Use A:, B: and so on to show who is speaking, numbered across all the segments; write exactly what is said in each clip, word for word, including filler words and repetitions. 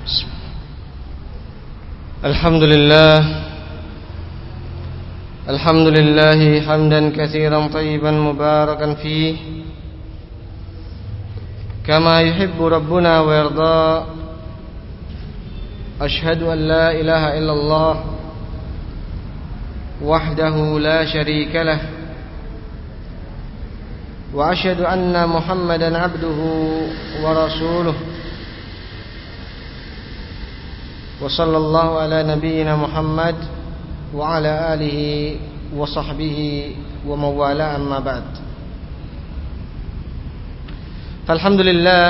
A: الحمد لله الحمد لله حمدا كثيرا طيبا مباركا فيه كما يحب ربنا ويرضى. أشهد أن لا إله إلا الله وحده لا شريك له وأشهد أن محمدا عبده ورسوله وصلى الله على نبينا محمد وعلى آله وصحبه ومن والاه أما بعد. فالحمد لله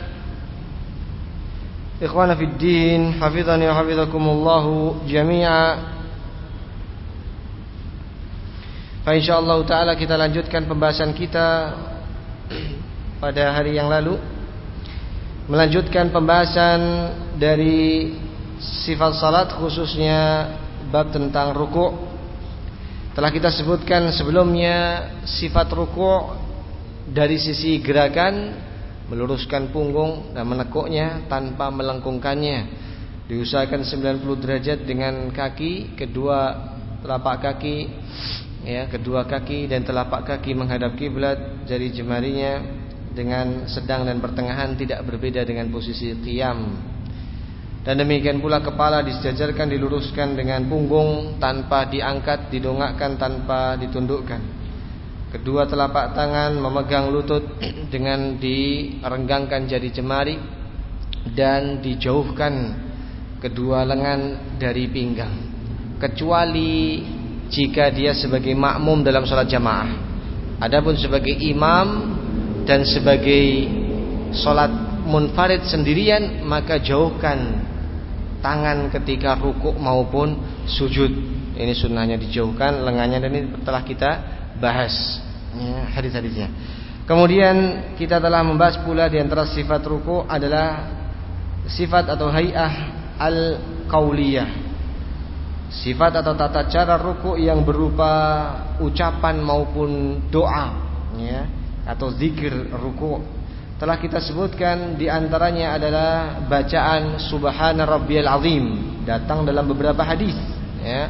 A: إخوانا في الدين حفظني وحفظكم الله جميعا. Insyaallah ta'ala kita lanjutkan pembahasan kita pada hari yang lalu, melanjutkan pembahasan dari sifat salat, khususnya bab tentang ruku'. Telah kita sebutkan sebelumnya sifat ruku' dari sisi gerakan, meluruskan punggung dan menekuknya tanpa melengkungkannya, diusahakan sembilan puluh derajat dengan kaki, kedua telapak kaki ya, kedua kaki dan telapak kaki menghadap kiblat, jari jemarinya dengan sedang dan pertengahan tidak berbeda dengan posisi qiyam. Dan demikian pula kepala disejajarkan, diluruskan dengan punggung tanpa diangkat, didongakkan tanpa ditundukkan. Kedua telapak tangan memegang lutut dengan direnggangkan jari jemari dan dijauhkan kedua lengan dari pinggang, kecuali jika dia sebagai makmum dalam sholat jamaah. Adapun sebagai imam dan sebagai sholat munfarid sendirian, maka jauhkan tangan ketika rukuk maupun sujud. Ini sunnahnya dijauhkan lengannya, dan ini telah kita bahas ya, hadis-hadisnya. Kemudian kita telah membahas pula di antara sifat rukuk adalah sifat atau hay'ah al-qauliyah, sifat atau tata cara ruku' yang berupa ucapan maupun doa ya, atau zikir ruku'. Telah kita sebutkan di antaranya adalah bacaan subhana rabbiyal azim, datang dalam beberapa hadis ya,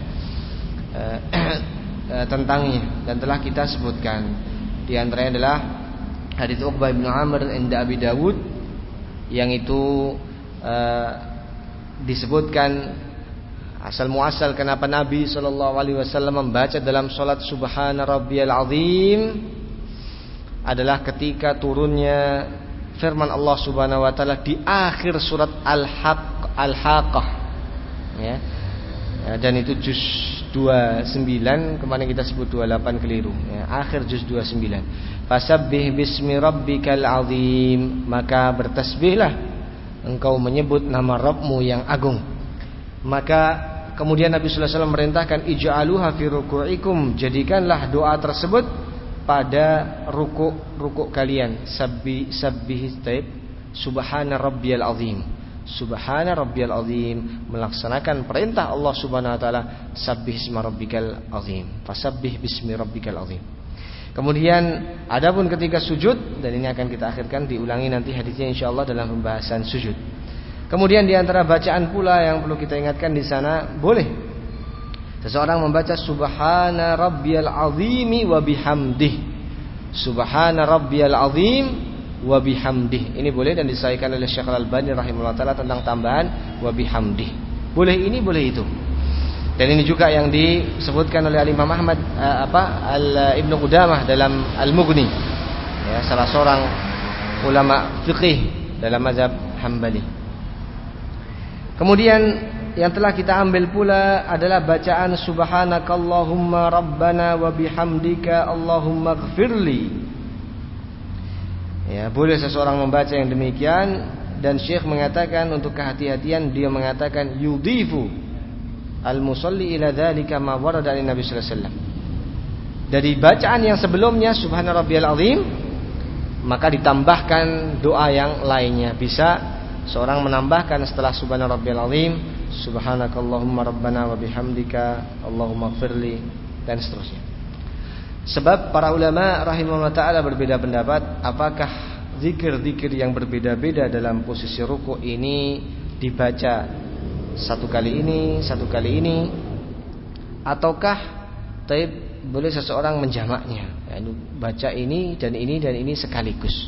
A: tentangnya, dan telah kita sebutkan. Di antaranya adalah hadis Uqbah bin Amr inda Abi Dawud, yang itu uh, disebutkan asal muasal kenapa Nabi sallallahu alaihi wasallam membaca dalam salat subhana rabbiyal azim adalah ketika turunnya firman Allah Subhanahu wa taala di akhir surat Al-Haqq Al-Haqqah ya. Ya, dan itu juz dua puluh sembilan, kemarin kita sebut dua puluh delapan, keliru ya, akhir juz dua puluh sembilan. Fasabbih bismi rabbikal azim, maka bertasbihlah engkau menyebut nama Rabbmu yang agung. Maka kemudian Nabi sallallahu alaihi wasallam merintahkan ij'aluha fi ruku'ikum, jadikanlah doa tersebut pada rukuk-rukuk kalian. Sabbi sabbih taib subhana rabbiyal azim, subhana rabbiyal azim, melaksanakan perintah Allah Subhanahu wa taala, sabbih isma rabbikal azim, fasabbih bismi rabbikal azim. Kemudian adapun ketika sujud, dan ini akan kita akhirkan, diulangi nanti hadisnya insyaallah dalam pembahasan sujud. Kemudian di antara bacaan pula yang perlu kita ingatkan di sana, boleh seseorang membaca subhana rabbiyal azimi wa bihamdih, subhana rabbiyal azim wa bihamdih. Ini boleh dan disahihkan oleh Syekh Al-Albani rahimahullah taala tentang tambahan wa bihamdih. Boleh ini, boleh itu. Dan ini juga yang disebutkan oleh Imam Ahmad uh, apa Al Ibnu Qudamah dalam Al-Mughni ya, salah seorang ulama fiqih dalam mazhab Hambali. Kemudian yang telah kita ambil pula adalah bacaan subhanakallahumma rabbana wa bihamdika allahumma ighfirli. Ya, boleh seseorang membaca yang demikian, dan Syekh mengatakan untuk kehati-hatian, dia mengatakan yudhifu al-musalli ila dzalika ma warada dari Nabi sallallahu alaihi wasallam. Dari bacaan yang sebelumnya subhana rabbiyal azim, maka ditambahkan doa yang lainnya. Bisa seorang menambahkan setelah subhana rabbiyal azim subhanakallahumma rabbana wa bihamdika allahumma ighfirli, dan seterusnya. Sebab para ulama rahimahullah ta'ala berbeda pendapat apakah zikir-zikir yang berbeda-beda dalam posisi ruku' ini dibaca satu kali ini, satu kali ini, ataukah taib boleh seseorang menjamaknya, ya, baca ini dan ini dan ini sekaligus.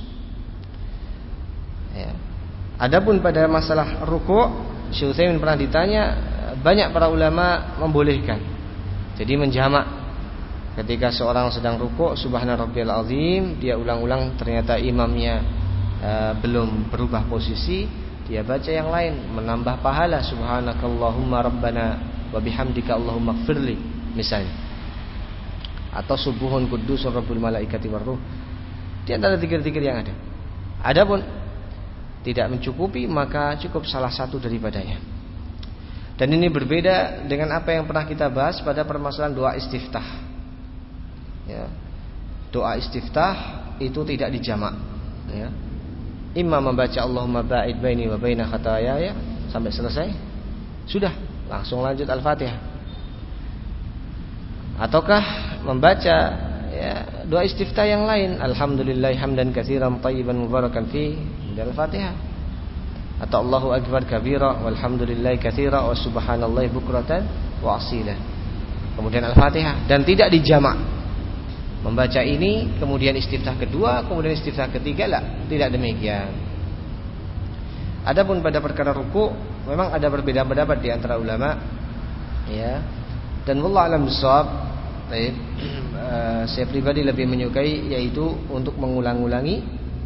A: Ya. Adapun pada masalah ruku', Syekh Utsaimin pernah ditanya, banyak para ulama membolehkan. Jadi menjamak. Ketika seorang sedang ruku', subhana rabbiyal azim, dia ulang-ulang, ternyata imamnya uh, belum berubah posisi, dia baca yang lain, menambah pahala, subhanakallahumma rabbana wa bihamdika allahumma ighfirli misalnya, atau subuhun qudusun rabbul malaikati warruh, di antara zikir-zikir yang ada. Adapun tidak mencukupi, maka cukup salah satu daripadanya. Dan ini berbeda dengan apa yang pernah kita bahas pada permasalahan doa istiftah. Ya. Doa istiftah itu tidak dijamak, ya. Imam membaca Allahumma ba'id baini wa baina khataayaya sampai selesai, sudah langsung lanjut Al-Fatihah. Ataukah membaca, ya, doa istiftah yang lain, alhamdulillah hamdan katsiran thayyiban mubarakan fi Al-Fatihah, atau Allahu akbar kabira walhamdulillah katsira wa subhanallahi bukratan wa asila, kemudian Al-Fatihah, dan tidak dijamak. Membaca ini kemudian istiftah kedua, kemudian istiftah ketiga, lah, tidak demikian. Adapun pada perkara ruku, memang ada berbeda pendapat di antara ulama, ya. Dan wallahu a'lam bishawab, baik, saya pribadi lebih menyukai yaitu untuk mengulang-ulangi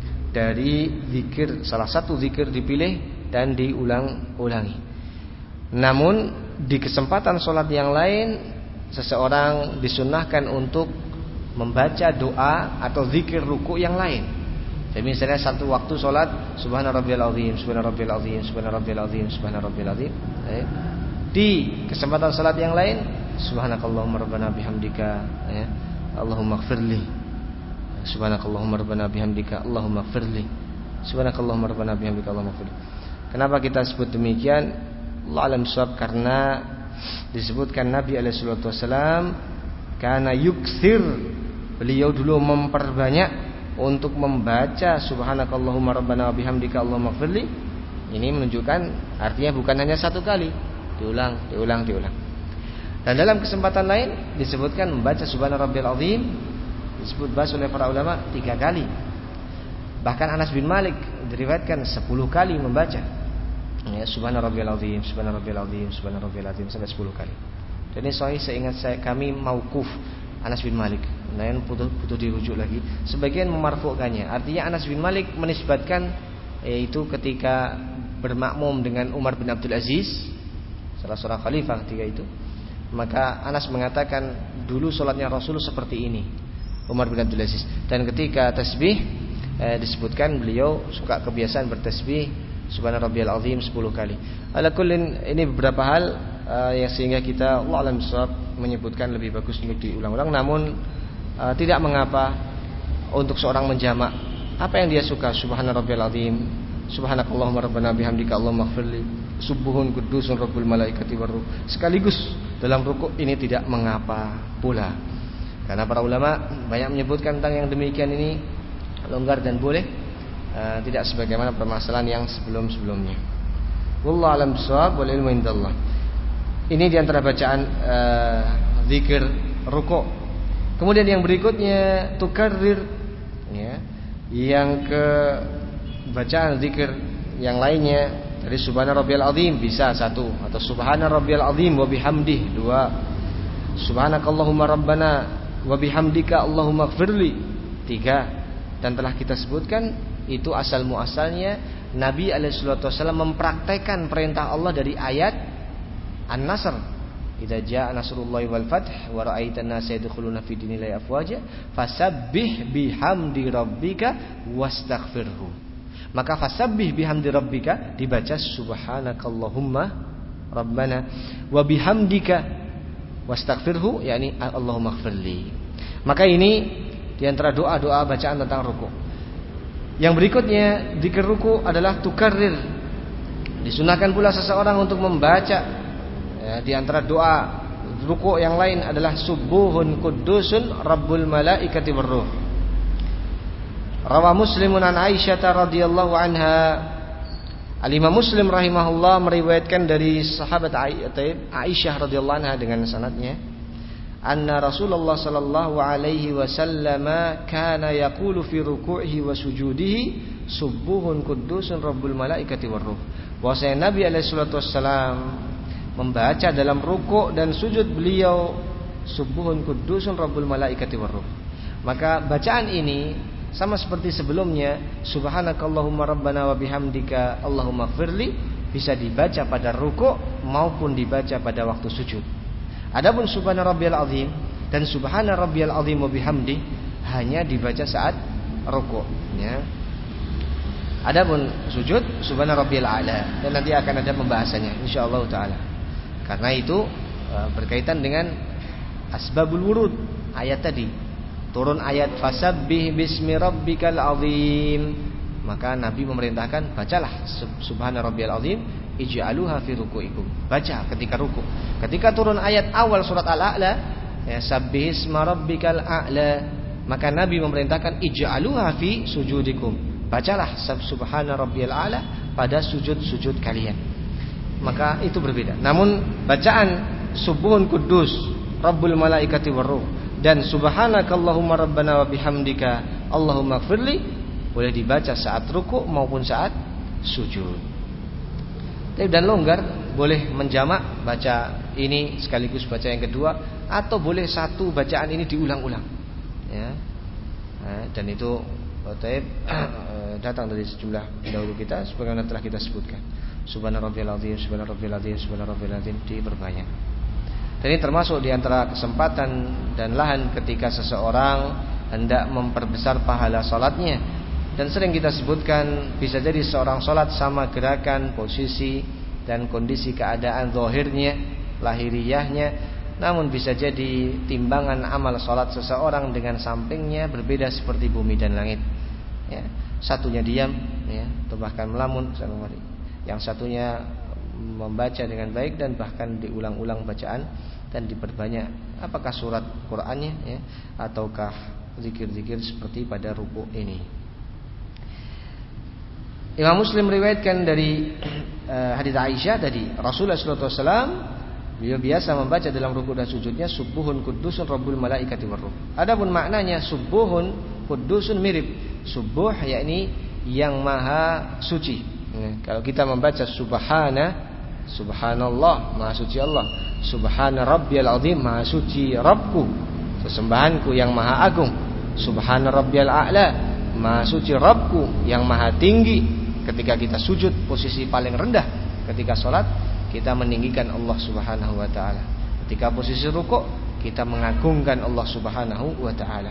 A: dari zikir, salah satu zikir dipilih dan diulang-ulangi. Namun di kesempatan sholat yang lain, seseorang disunnahkan untuk membaca doa atau zikir ruku yang lain. Jadi misalnya satu waktu sholat, subhana rabbiyal azim, subhana rabbiyal azim, subhana rabbiyal azim, subhana rabbiyal azim. Eh. Di kesempatan sholat yang lain, subhanakallahumma rabbana bihamdika, ya, Allahumma ighfirli, subhanakallahumma rabbana bihamdika, Allahumma ighfirli, subhanakallahumma rabbana bihamdika, Allahumma ighfirli. Kenapa kita sebut demikian? Allah alam shawab, karena disebutkan Nabi alaihi salatu wasallam karena yuksir, beliau dulu memperbanyak untuk membaca subhanakallahumma rabbana bihamdika Allahumma ighfirli. Ini menunjukkan artinya bukan hanya satu kali, diulang, diulang, diulang. Dan dalam kesempatan lain disebutkan membaca subhana rabbiyal azim, disebut bahas oleh para ulama tiga kali. Bahkan Anas bin Malik diriwayatkan sepuluh kali membaca, ya, subhana rabbiyal azim, subhana rabbiyal azim, subhana rabbiyal azim, sampai sepuluh kali. Dan ini sahih, seingat saya kami mauquf Anas bin Malik. Nah, yang butuh, butuh dirujuk lagi. Sebagian memarfu'kannya. Artinya Anas bin Malik menisbatkan, yaitu ketika bermakmum dengan Umar bin Abdul Aziz, salah seorang khalifah ketika itu, maka Anas mengatakan dulu sholatnya Rasul seperti ini, Umar bin Abdul Aziz. Dan ketika tasbih, eh, disebutkan beliau suka kebiasaan bertasbih subhana rabbiyal azim sepuluh kali. Ala kullin, ini beberapa hal uh, yang sehingga kita Allah alam shawab menyebutkan lebih bagus untuk diulang-ulang. Namun uh, tidak mengapa untuk seorang menjamak apa yang dia suka, subhana rabbiyal azim, subhanakallahumma rabbana bihamdika Allahumma ighfirli, subuhun qudusun rabbul malaikati warruh, sekaligus dalam rukuk, ini tidak mengapa pula. Karena para ulama banyak menyebutkan tentang yang demikian ini longgar dan boleh. Uh, tidak sebagaimana permasalahan yang sebelum-sebelumnya. Wallahu a'lam bishawab wal ilmu indallah. Ini diantara bacaan uh, zikir ruku'. Kemudian yang berikutnya tukarrir, ya. Yang ke bacaan zikir yang lainnya dari subhana rabbiyal azim bisa satu, atau subhana rabbiyal azim wa bihamdih dua, subhanakallahumma rabbana wa bihamdika Allahumma ighfirli tiga. Dan telah kita sebutkan itu asal muasalnya Nabi alaihi salatu wasallam mempraktekkan perintah Allah dari ayat An-Nasr, idza jaa nasrullahi wal fath wa ra'aitan nasa yadkhuluna fi dinillahi afwaja fasabbih bihamdi rabbika wastaghfirhu. Maka fasabbih bihamdi rabbika dibaca subhanakallahumma rabbana wa bihamdika wastaghfirhu, yakni Allahumma ighfirli. Maka ini di antara doa-doa bacaan tentang ruku'. Yang berikutnya zikir ruku' adalah tukarrir. Disunahkan pula seseorang untuk membaca, ya, di antara doa ruku' yang lain adalah subuhun qudusun rabbul malaikati warruh. Rawa Muslimun an Aisyah radhiyallahu anha Al-Imam Muslim rahimahullah meriwayatkan dari sahabat Aisyah radhiyallahu anha dengan sanadnya, anna Rasulullah sallallahu alaihi wasallam kana yaqulu fi ruku'ihi wa sujudihi subuhun quddusun rabbul malaikati war ruh. Bahwasanya Nabi alaihi salatu wasallam membaca dalam rukuk dan sujud beliau subuhun quddusun rabbul malaikati war ruh. Maka bacaan ini sama seperti sebelumnya, subhanakallahumma rabbana wa bihamdika allahumma ighfirli, bisa dibaca pada rukuk maupun dibaca pada waktu sujud. Adapun subhana rabbiyal azim dan subhana rabbiyal azim wa bihamdi hanya dibaca saat rukuk, ya. Adapun sujud subhana rabbiyal a'la, dan nanti akan ada pembahasannya insyaallah taala. Karena itu berkaitan dengan asbabul wurud ayat tadi. Turun ayat fasabbih bismi rabbikal azim, maka Nabi memerintahkan bacalah subhana rabbiyal azim ij'aluha fi ruku'ikum, baca ketika ruku. Ketika turun ayat awal surat Al-A'la, ya sabbih isma rabbikal a'la, maka Nabi memerintahkan ij'aluha fi sujudikum, bacalah subhana rabbiyal a'la pada sujud-sujud kalian. Maka itu berbeda. Namun bacaan subuhun kuddus rabbul malaikati war ruh dan subhanakallahumma rabbana wa bihamdika allahumma ighfirli boleh dibaca saat ruku maupun saat sujud. Dan longgar, boleh menjamak baca ini sekaligus baca yang kedua, atau boleh satu bacaan ini diulang-ulang, ya. Dan itu datang dari sejumlah pendahulu kita sebagaimana telah kita sebutkan. Subhana rabbiyal azim, subhana rabbiyal azim, subhana rabbiyal azim diperbanyak. Dan ini termasuk di antara kesempatan dan lahan ketika seseorang hendak memperbesar pahala salatnya. Dan sering kita sebutkan, bisa jadi seorang salat sama gerakan, posisi dan kondisi keadaan zahirnya, lahiriahnya, namun bisa jadi timbangan amal salat seseorang dengan sampingnya berbeda seperti bumi dan langit, ya. Satunya diam, ya, atau bahkan melamun, yang satunya membaca dengan baik dan bahkan diulang-ulang bacaan dan diperbanyak, apakah surat Qur'annya, ya, ataukah zikir-zikir seperti pada ruku ini. Imam Muslim meriwayatkan dari uh, hadits Aisyah tadi, Rasulullah sallallahu alaihi wasallam beliau biasa membaca dalam ruku dan sujudnya subuhun quddusun rabbul malaikati war ruh. Adapun maknanya subuhun quddusun mirip subuh, yakni yang maha suci. Ya, kalau kita membaca subhana, subhanallah, maha suci Allah. Subhana rabbiyal azim, maha suci Rabbku, sesembahanku yang maha agung. Subhana rabbiyal a'la, maha suci Rabbku yang maha tinggi. Ketika kita sujud, posisi paling rendah ketika sholat, kita meninggikan Allah subhanahu wa ta'ala. Ketika posisi rukuk, kita mengagungkan Allah subhanahu wa ta'ala.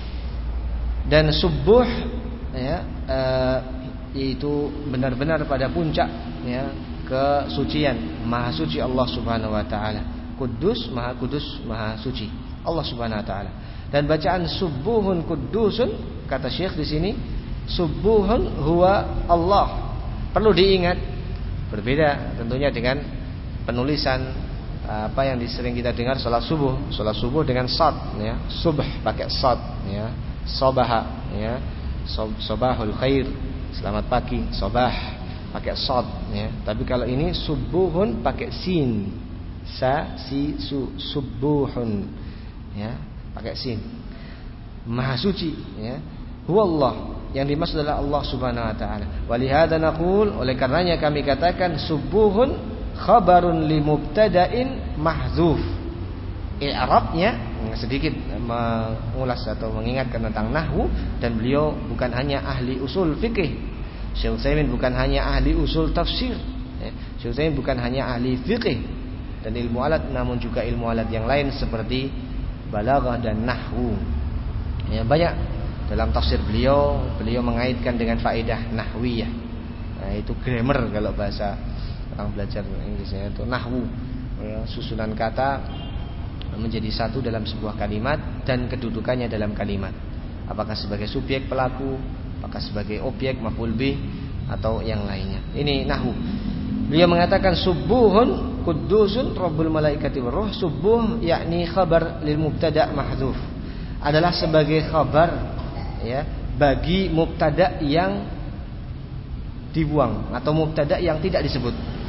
A: Dan subuh, ya, uh, itu benar-benar pada puncak, ya, kesucian, maha suci Allah subhanahu wa ta'ala. Kudus, maha kudus, maha suci Allah subhanahu wa ta'ala. Dan bacaan subuhun kudusun, kata Syekh di sini, subuhun huwa Allah. Perlu diingat, berbeda tentunya dengan penulisan apa yang sering kita dengar salat subuh. Salat subuh dengan sad, ya, subh pakai sad, ya, sabaha, ya, sabahul khair, selamat pagi, sabah pakai sad, ya. Tapi kalau ini subuhun pakai sin, sa si su, subuhun, ya, pakai sin, maha suci, ya, huwa Allah, yang dimaksud adalah Allah subhanahu wa ta'ala. Walihada naqul, oleh karenanya kami katakan subuhun khabarun li mubtada'in mahzuf. I'rabnya sedikit mengulas atau mengingatkan tentang nahwu, dan beliau bukan hanya ahli usul fikih, Syekh Utsaimin bukan hanya ahli usul tafsir, Syekh Utsaimin bukan hanya ahli fikih dan ilmu alat, namun juga ilmu alat yang lain seperti balaghah dan nahwu, ya, banyak. Dalam tafsir beliau, beliau mengaitkan dengan faedah nahwiyah. Nah, itu grammar kalau bahasa orang belajar Inggrisnya, itu nahwu, ya, susunan kata menjadi satu dalam sebuah kalimat dan kedudukannya dalam kalimat. Apakah sebagai subjek pelaku, apakah sebagai objek maf'ul bih, atau yang lainnya. Ini nahwu. Beliau mengatakan subuhun quddusun rabbul malaikati war ruh. Subuh yakni khabar lil mubtada' mahdzuf, adalah sebagai khabar, ya, bagi mubtada yang dibuang, atau mubtada yang tidak disebut.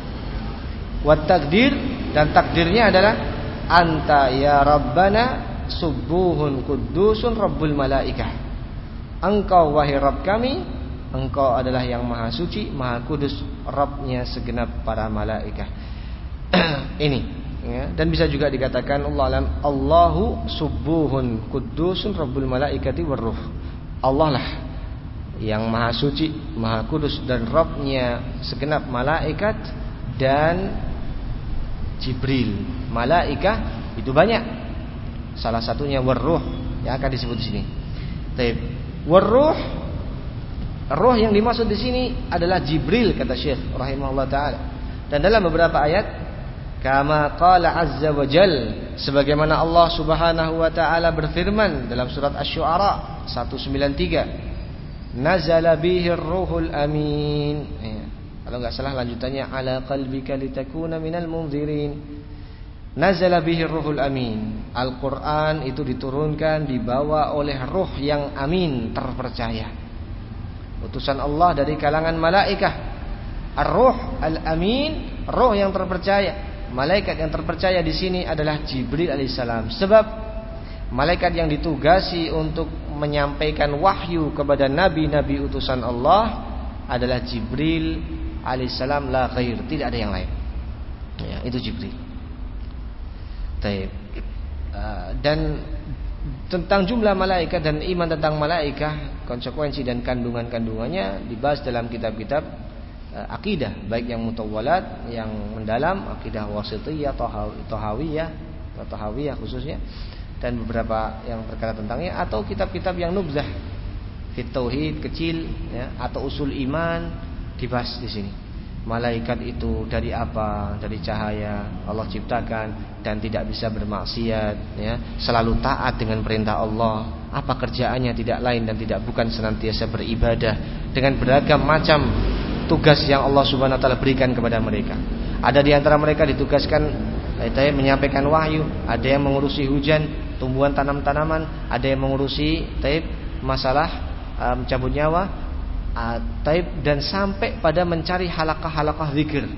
A: Wat takdir, dan takdirnya adalah anta ya rabbana subuhun kudusun rabbul malaikah. Engkau wahai Rabb kami, engkau adalah yang maha suci, maha kudus, Rabbnya segenap para malaikat. Ini ya. Dan bisa juga dikatakan Allah alam, Allahu subuhun kudusun rabbul malaikati warruh. Allah lah yang maha suci, maha kudus, dan Rabbnya segenap malaikat dan Jibril. Malaikat itu banyak, salah satunya warruh yang akan disebut di sini. Taib. Warruh, roh yang dimaksud di sini adalah Jibril, kata Syekh rahimahullah taala. Dan dalam beberapa ayat, kama qala azza wa jal, sebagaimana Allah Subhanahu wa taala berfirman dalam surat Asy-Syu'ara seratus sembilan puluh tiga, nazala bihi ar-ruhul amin. Ya. Kalau enggak salah lanjutannya ala qalbika litakuna minal munzirin. Nazala bihi ar-ruhul amin. Al-Qur'an itu diturunkan, dibawa oleh ruh yang amin, terpercaya. Utusan Allah dari kalangan malaikat. Ar-ruh al-amin, ruh yang terpercaya. Malaikat yang terpercaya di sini adalah Jibril alaihissalam. Sebab malaikat yang ditugasi untuk menyampaikan wahyu kepada nabi-nabi utusan Allah adalah Jibril alaihissalam, la ghair, tidak ada yang lain. Ya, itu Jibril. Taib. Dan tentang jumlah malaikat dan iman tentang malaikat, konsekuensi dan kandungan-kandungannya dibahas dalam kitab-kitab akidah, baik yang mutawwalat, yang mendalam, akidah wasithiyah, tahawiyah, tahawiyah khususnya, dan beberapa yang berkata tentangnya, atau kitab-kitab yang nubzah, fit tauhid kecil, ya, atau usul iman dibahas di sini. Malaikat itu dari apa? Dari cahaya Allah ciptakan dan tidak bisa bermaksiat, ya, selalu taat dengan perintah Allah. Apa kerjaannya? Tidak lain dan tidak bukan senantiasa beribadah dengan beragam macam tugas yang Allah Subhanahu wa taala berikan kepada mereka. Ada di antara mereka ditugaskan ayat menyampaikan wahyu, ada yang mengurusi hujan, tumbuhan tanam-tanaman, ada yang mengurusi taib masalah uh, mencabut nyawa, uh, taib, dan sampai pada mencari halaqah-halaqah zikir.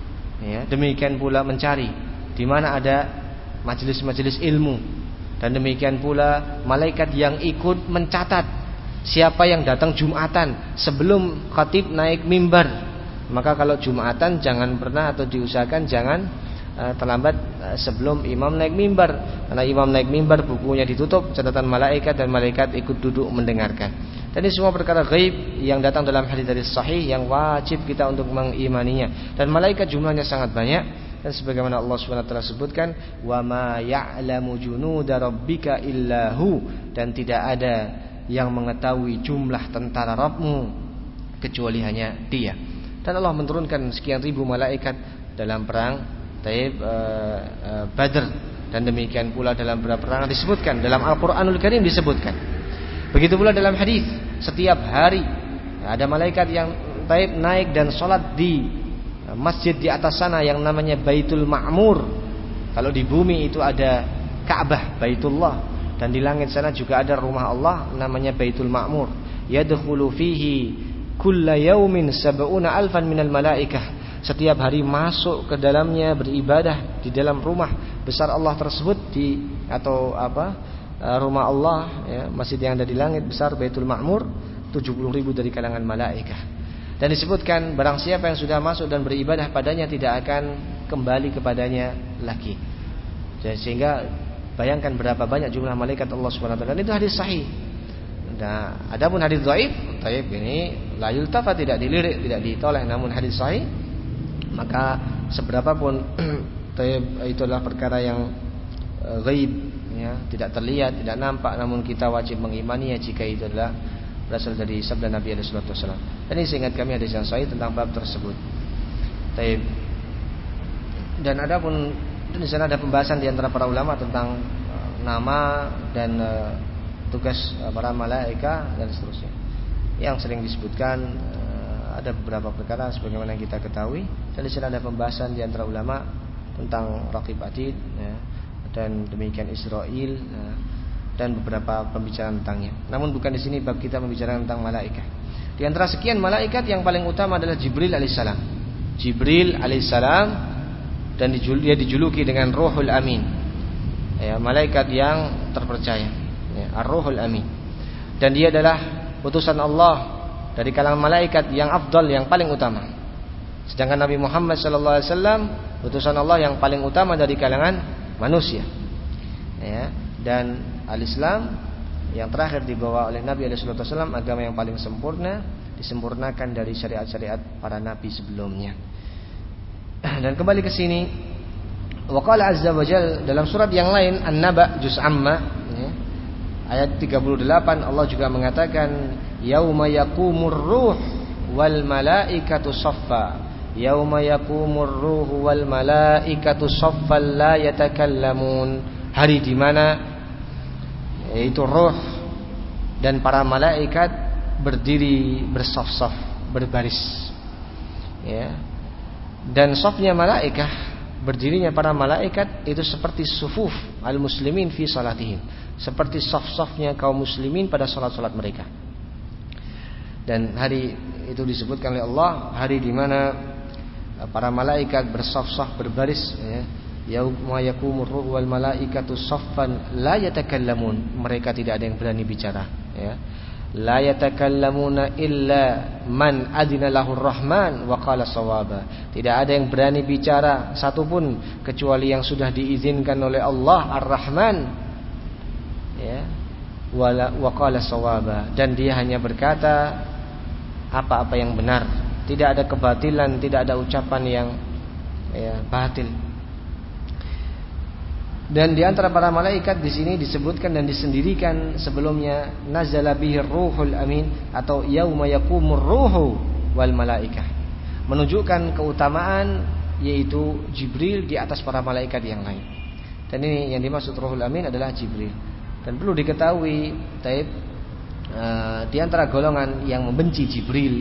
A: Ya, demikian pula mencari di mana ada majelis-majelis ilmu, dan demikian pula malaikat yang ikut mencatat siapa yang datang Jumatan sebelum khatib naik mimbar. Maka kalau Jumatan jangan pernah atau diusahakan jangan uh, terlambat uh, sebelum imam naik mimbar. Karena imam naik mimbar bukunya ditutup, catatan malaikat, dan malaikat ikut duduk mendengarkan. Dan ini semua perkara gaib yang datang dalam hadis-hadis sahih yang wajib kita untuk mengimaninya. Dan malaikat jumlahnya sangat banyak, dan sebagaimana Allah Subhanahu wa taala sebutkan, wa ma ya'lamu junuda rabbika illahu, dan tidak ada yang mengetahui jumlah tentara Rabbmu kecuali hanya Dia. Dan Allah menurunkan sekian ribu malaikat dalam perang Taib uh, uh, Badr, dan demikian pula dalam beberapa perang disebutkan dalam Al-Qur'anul Karim disebutkan. Begitu pula dalam hadis, setiap hari ada malaikat yang Taib naik dan sholat di masjid di atas sana yang namanya Baitul Ma'mur. Kalau di bumi itu ada Ka'bah, Baitullah, dan di langit sana juga ada rumah Allah namanya Baitul Ma'mur. Yadkhulu fihi kulla yaumin sab'una alfan minal malaikah. Setiap hari masuk ke dalamnya beribadah di dalam rumah besar Allah tersebut, di atau apa rumah Allah, ya, masjid yang ada di langit besar Baitul Ma'mur, tujuh puluh ribu dari kalangan malaikat. Dan disebutkan barang siapa yang sudah masuk dan beribadah padanya tidak akan kembali kepadanya lagi. Jadi, sehingga bayangkan berapa banyak jumlah malaikat Allah Subhanahu wa taala. Itu hadis sahih. Nah, adapun hadis dhaif, taib ini la yultafa, tidak dilirik, tidak ditoleh, namun hadis sahih maka seberapapun taib itu adalah perkara yang uh, ghaib, ya, tidak terlihat, tidak nampak, namun kita wajib mengimaninya jika itu adalah berasal dari sabda Nabi alaihi salatu wasallam. Dan ini seingat kami hadis yang sahih tentang bab tersebut. Taib. Dan adapun di sana ada pembahasan di antara para ulama tentang uh, nama dan uh, tugas uh, para malaikat dan seterusnya. Yang sering disebutkan uh, ada beberapa perkara sebagaimana yang kita ketahui. Dan di sana ada pembahasan di antara ulama tentang Raqib Atid, ya, dan demikian Israil, ya, dan beberapa pembicaraan tentangnya. Namun bukan di sini bab kita membicarakan tentang malaikat. Di antara sekian malaikat yang paling utama adalah Jibril alaihissalam. Jibril alaihissalam, dan dia dijuluki dengan Ruhul Amin, ya, malaikat yang terpercaya, ya, Ar-Ruhul Amin. Dan dia adalah utusan Allah dari kalangan malaikat yang afdal, yang paling utama. Sedangkan Nabi Muhammad sallallahu alaihi wasallam utusan Allah yang paling utama dari kalangan manusia, ya. Dan al-Islam yang terakhir dibawa oleh Nabi alaihi wasallam, agama yang paling sempurna, disempurnakan dari syariat-syariat para nabi sebelumnya. Dan kembali ke sini, wa qala azza wa jalla dalam surat yang lain An-Naba juz amma, ya, ayat tiga puluh delapan, Allah juga mengatakan yauma yaqumur ruh wal malaikatu shaffa, yauma yaqumur ruh wal malaikatu shaffan la yatakallamun, hari di mana yaitu roh dan para malaikat berdiri bersaf-saf, berbaris, ya. Dan safnya malaikat, berdirinya para malaikat itu seperti sufuf al-muslimin fi salatihim, seperti saf-safnya kaum muslimin pada salat-salat mereka. Dan hari itu disebutkan oleh Allah hari di mana para malaikat bersaf-saf, berbaris, ya. Yauma yaqumur ruh wal malaikatu saffan la yatakallamun, mereka tidak ada yang berani bicara, ya. La yatakallamuna illa man adina lahur rahman wa qala shawaba, tidak ada yang berani bicara satupun kecuali yang sudah diizinkan oleh Allah Ar-Rahman, ya, wa qala shawaba, dan dia hanya berkata apa-apa yang benar, tidak ada kebatilan, tidak ada ucapan yang, ya, batil. Dan di antara para malaikat di sini disebutkan dan disendirikan sebelumnya nazala bihi ruhul amin atau yauma yaqumur ruhu wal malaikah, menunjukkan keutamaan yaitu Jibril di atas para malaikat yang lain. Dan ini yang dimaksud ruhul amin adalah Jibril. Dan perlu diketahui, taib, uh, di antara golongan yang membenci Jibril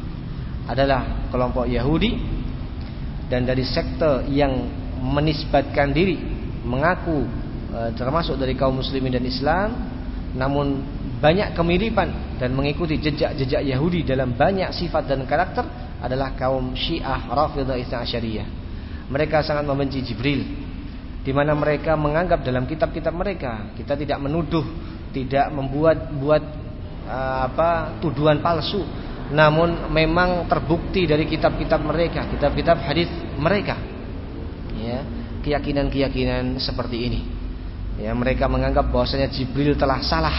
A: adalah kelompok Yahudi, dan dari sekte yang menisbatkan diri mengaku e, termasuk dari kaum muslimin dan Islam, namun banyak kemiripan dan mengikuti jejak-jejak Yahudi dalam banyak sifat dan karakter adalah kaum Syiah Rafidhah Itsna Asyariyah. Mereka sangat membenci Jibril, di mana mereka menganggap dalam kitab-kitab mereka, kita tidak menuduh, tidak membuat buat e, apa tuduhan palsu, namun memang terbukti dari kitab-kitab mereka, kitab-kitab hadis mereka, ya, keyakinan-keyakinan seperti ini, ya. Mereka menganggap bahwasanya Jibril telah salah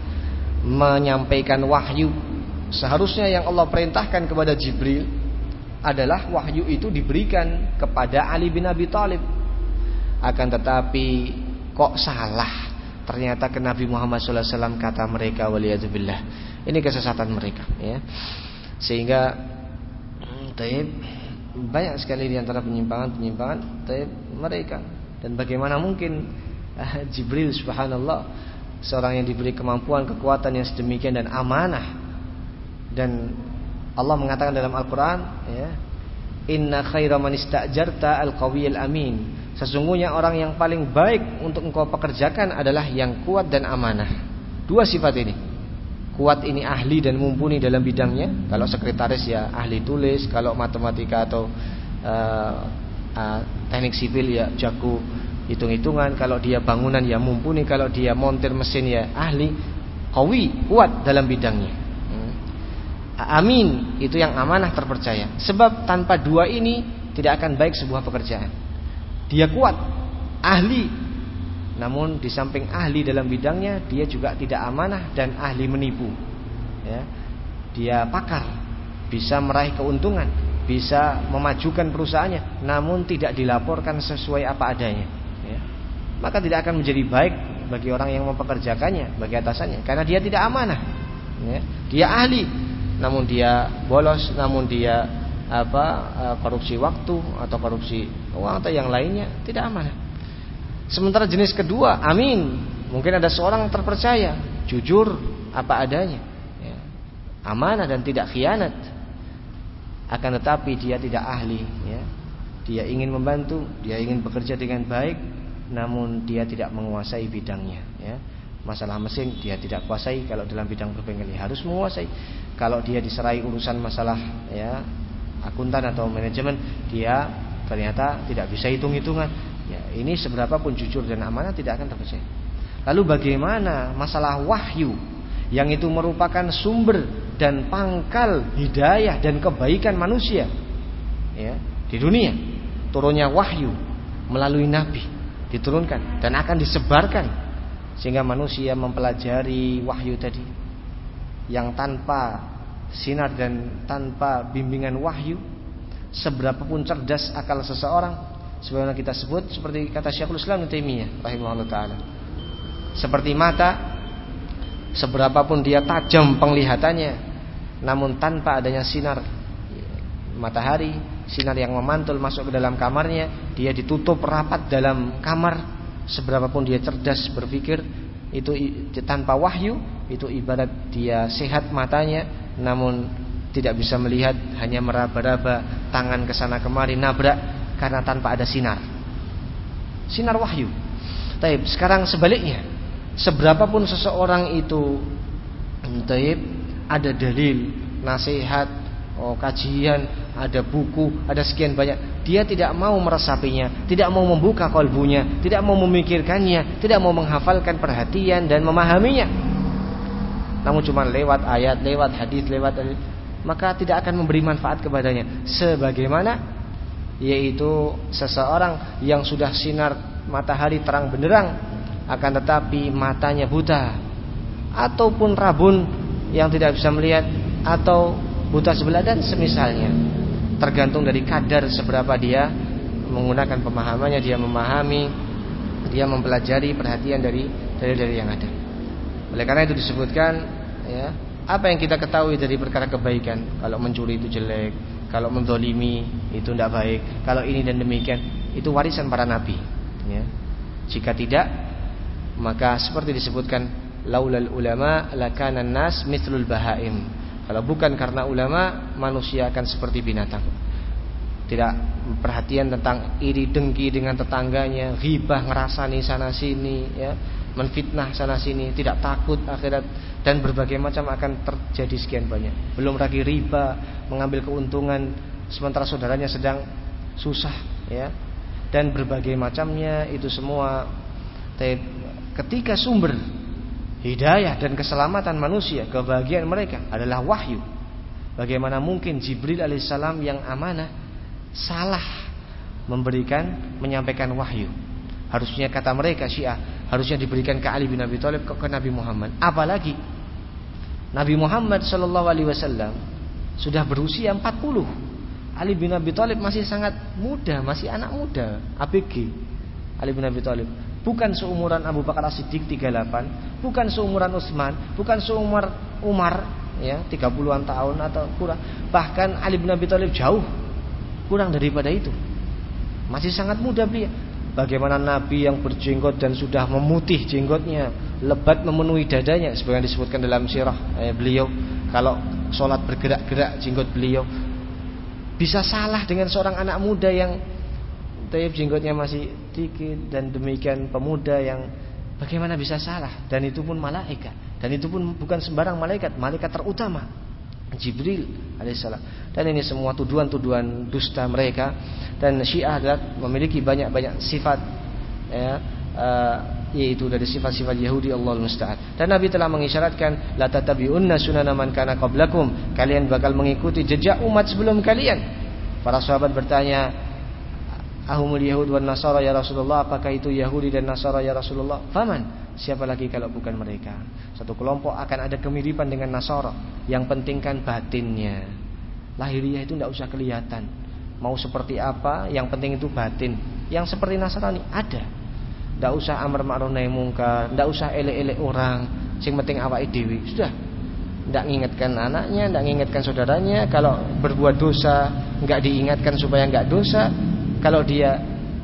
A: menyampaikan wahyu. Seharusnya yang Allah perintahkan kepada Jibril adalah wahyu itu diberikan kepada Ali bin Abi Thalib. Akan tetapi kok salah, ternyata ke Nabi Muhammad shallallahu alaihi wasallam, kata mereka, waliyadzubillah. Ini kesesatan mereka, ya. Sehingga taib, banyak sekali di antara penyimpangan-penyimpangan taib mereka. Dan bagaimana mungkin uh, Jibril, subhanallah, seorang yang diberi kemampuan, kekuatan yang sedemikian dan amanah, dan Allah mengatakan dalam Al-Quran, ya, inna khaira man ista'jarta al-qawiyul amin, sesungguhnya orang yang paling baik untuk engkau pekerjakan adalah yang kuat dan amanah. Dua sifat ini, kuat ini ahli dan mumpuni dalam bidangnya. Kalau sekretaris ya ahli tulis, kalau matematika atau uh, uh, teknik sipil ya jago hitung-hitungan, kalau dia bangunan ya mumpuni, kalau dia montir mesin ya ahli, qawi, kuat dalam bidangnya. hmm. Amin, itu yang amanah, terpercaya. Sebab tanpa dua ini tidak akan baik sebuah pekerjaan. Dia kuat, ahli, namun di samping ahli dalam bidangnya, dia juga tidak amanah dan ahli menipu, ya. Dia pakar, bisa meraih keuntungan, bisa memajukan perusahaannya, namun tidak dilaporkan sesuai apa adanya, ya. Maka tidak akan menjadi baik bagi orang yang mempekerjakannya, bagi atasannya, karena dia tidak amanah, ya. Dia ahli, namun dia bolos, namun dia apa korupsi waktu atau korupsi uang atau yang lainnya, tidak amanah. Sementara jenis kedua, amin, mungkin ada seorang terpercaya, jujur apa adanya, ya, amanah dan tidak khianat. Akan tetapi dia tidak ahli, ya. Dia ingin membantu, dia ingin bekerja dengan baik, namun dia tidak menguasai bidangnya, ya. Masalah mesin dia tidak kuasai, kalau dalam bidang perbengkelan harus menguasai. Kalau dia diserai urusan masalah ya akuntan atau manajemen, dia ternyata tidak bisa hitung-hitungan. Ya, ini seberapapun jujur dan amanah tidak akan terpercaya. Lalu bagaimana masalah wahyu yang itu merupakan sumber dan pangkal hidayah dan kebaikan manusia ya di dunia? Turunnya wahyu melalui nabi diturunkan dan akan disebarkan sehingga manusia mempelajari wahyu tadi yang tanpa sinar dan tanpa bimbingan wahyu, seberapapun cerdas akal seseorang, sebagaimana kita sebut seperti kata Syekhul Islam Ibnu Taimiyah rahimahullah taala, seperti mata, seberapapun dia tajam penglihatannya, namun tanpa adanya sinar matahari, sinar yang memantul masuk ke dalam kamarnya, dia ditutup rapat dalam kamar, seberapapun dia cerdas berpikir, itu tanpa wahyu, itu ibarat dia sehat matanya, namun tidak bisa melihat, hanya meraba-raba tangan kesana kemari, nabrak, karena tanpa ada sinar, sinar wahyu. Taib, sekarang sebaliknya, seberapapun seseorang itu taib, ada dalil, nasihat, oh, kajian, ada buku, ada sekian banyak, dia tidak mau meresapinya, tidak mau membuka kalbunya, tidak mau memikirkannya, tidak mau menghafalkan perhatian dan memahaminya, namun cuma lewat ayat, lewat hadis, lewat hadis, maka tidak akan memberi manfaat kepadanya. Sebagaimana yaitu seseorang yang sudah sinar matahari terang benderang, akan tetapi matanya buta, ataupun rabun yang tidak bisa melihat, atau buta sebelah dan semisalnya, tergantung dari kadar seberapa dia menggunakan pemahamannya, dia memahami, dia mempelajari perhatian dari dari dari yang ada. Oleh karena itu disebutkan ya, apa yang kita ketahui dari perkara kebaikan, kalau mencuri itu jelek, kalau menzalimi itu tidak baik, kalau ini dan demikian, itu warisan para nabi ya. Jika tidak, maka seperti disebutkan, laulal ulama lakana nas mithlul bahaim. Kalau bukan karena ulama, manusia akan seperti binatang. Tidak perhatian tentang iri dengki dengan tetangganya, ghibah ngerasani sana sini ya, menfitnah sana sini, tidak takut akhirat, dan berbagai macam akan terjadi sekian banyak. Belum lagi riba, mengambil keuntungan sementara saudaranya sedang susah ya, dan berbagai macamnya itu semua. Ketika sumber hidayah dan keselamatan manusia, kebahagiaan mereka adalah wahyu, bagaimana mungkin Jibril alaihissalam yang amanah salah memberikan, menyampaikan wahyu? Harusnya kata mereka Syiah, harusnya diberikan ke Ali bin Abi Thalib, ke, ke Nabi Muhammad. Apalagi Nabi Muhammad sallallahu alaihi wasallam sudah berusia empat puluh, Ali bin Abi Thalib masih sangat muda, masih anak muda, A B G. Ali bin Abi Thalib bukan seumuran Abu Bakar As-Siddiq tiga puluh delapan, bukan seumuran Utsman, bukan seumur Umar ya tiga puluhan tahun atau kurang. Bahkan Ali bin Abi Thalib jauh kurang daripada itu. Masih sangat muda beliau. Bagaimana Nabi yang berjenggot dan sudah memutih jenggotnya, lebat memenuhi dadanya, sebagaimana disebutkan dalam sirah eh, beliau, kalau sholat bergerak-gerak jenggot beliau. Bisa salah dengan seorang anak muda yang taib jenggotnya masih dikit, dan demikian pemuda yang bagaimana bisa salah? Dan itu pun malaikat, dan itu pun bukan sembarang malaikat, malaikat terutama Jibril alaihissalam. Dan ini semua tuduhan-tuduhan dusta mereka. Dan Syiah adalah memiliki banyak-banyak sifat ya, uh, yaitu dari sifat-sifat Yahudi, Allahul musta'an. Dan Nabi telah mengisyaratkan, la tatabi'unna sunana man kana qablakum, kalian bakal mengikuti jejak umat sebelum kalian. Para sahabat bertanya, ahumul yahud wan nasara ya Rasulullah, apakah itu Yahudi dan Nasara ya Rasulullah? Faman, siapa lagi kalau bukan mereka? Satu kelompok akan ada kemiripan dengan Nasara, yang penting kan batinnya. Lahiriah itu tidak usah kelihatan, mau seperti apa, yang penting itu batin. Yang seperti Nasrani ada, tidak usah amar ma'ruf nahi mungkar, tidak usah elek-elek orang, sing penting awake dhewe. Sudah, tidak mengingatkan anaknya, tidak mengingatkan saudaranya. Kalau berbuat dosa, tidak diingatkan supaya tidak dosa. Kalau dia